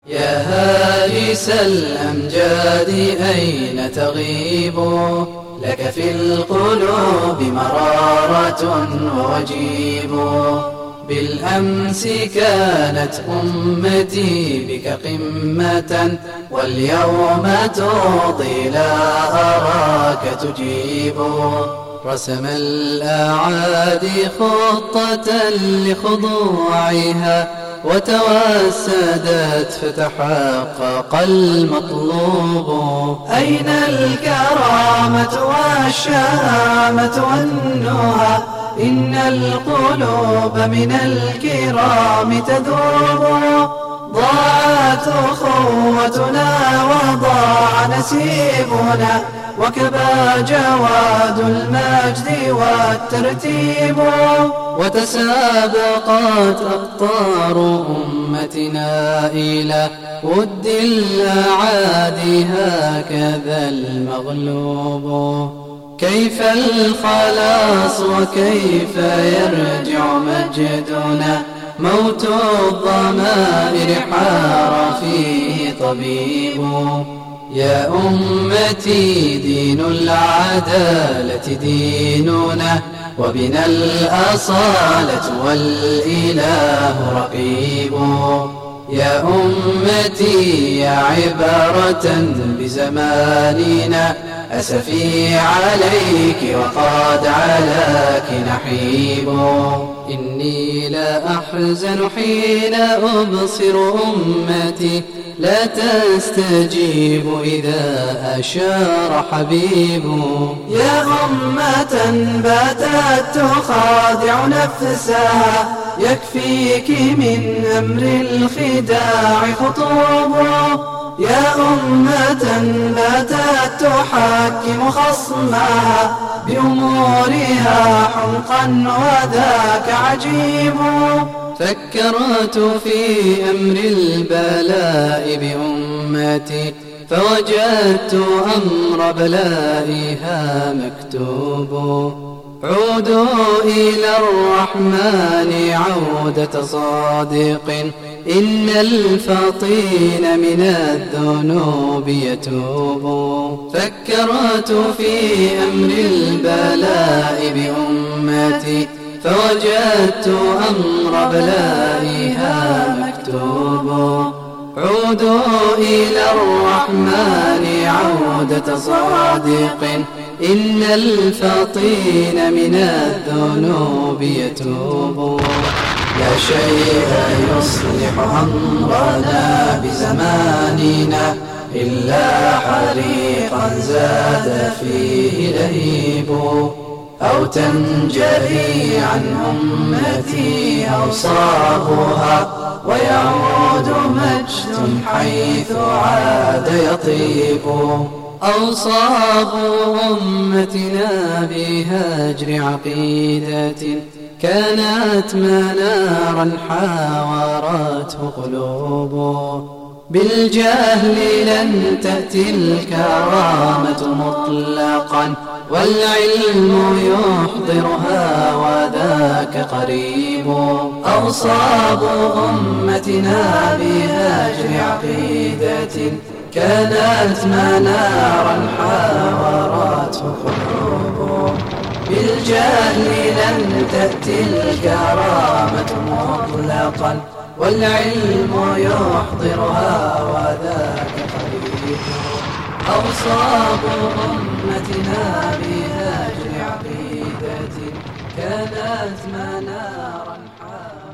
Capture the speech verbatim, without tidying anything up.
يا هاجس الأمجاد أين تغيب؟ لك في القلوب مرارة ووجيب. بالأمس كانت أمتي بك قمة، واليوم ترضي لا أراك تجيب. رسم الأعادي خطة لخضوعها، وتوسدت فتحقق المطلوب. أين الكرامة والشهامة والنهى؟ إن القلوب من الكرام تذوب. ضاعت أخوتنا وضاع نسيبنا، وكبى جواد المجد والترتيب. وتسابقت أقطار أمتنا إلى ود الأعادي، هكذا المغلوب. كيف الخلاص وكيف يرجع مجدنا؟ موت الضمائر حار فيه طبيب. يا أمتي دين العدالة ديننا، وبنا الأصالة والإله رقيب. يا أمتي يا عبرة بزماننا، أسفي عليك وقد علاك نحيب. إني لا أحزن حين أبصر أمتي لا تستجيب إذا أشار حبيب. يا أمة باتت تخادع نفسها، يكفيك من أمر الخداع خطوب. يا أمة باتت تحكم خصمها، بأمورها حمقا وذاك عجيب. فكرت في أمر البلاء بأمتي، فوجدت أمر بلائها مكتوب. عودوا إلى الرحمن عودة صادق، إن الفطين من الذنوب يتوب. فكرت في أمر البلاء بأمتي، فوجدت أمر بلائها مكتوب. عودوا إلى الرحمن عودة صادق، إن الفطين من الذنوب يتوب. لا شيء يصلح أمرنا بزماننا، إلا حريقا زاد فيه لهيب. أو تنجلي عن أمتي أوصافها، ويعود مجد حيث عاد يطيب. أوصاف أمتنا بهجر عقيدة، كانت منارا حاورته قلوب. بالجهل لن تأتي الكرامة مطلقا، والعلم يحضرها وذاك قريب. أوصاب أمتنا بهجر عقيدة، كانت منارا حاورته قلوب. بالجهل لن تأتي الكرامة مطلقا، والعلم يحضرها وذاك قريب. أوصاب أمتنا بهجر عقيدة، كانت منارا حاورته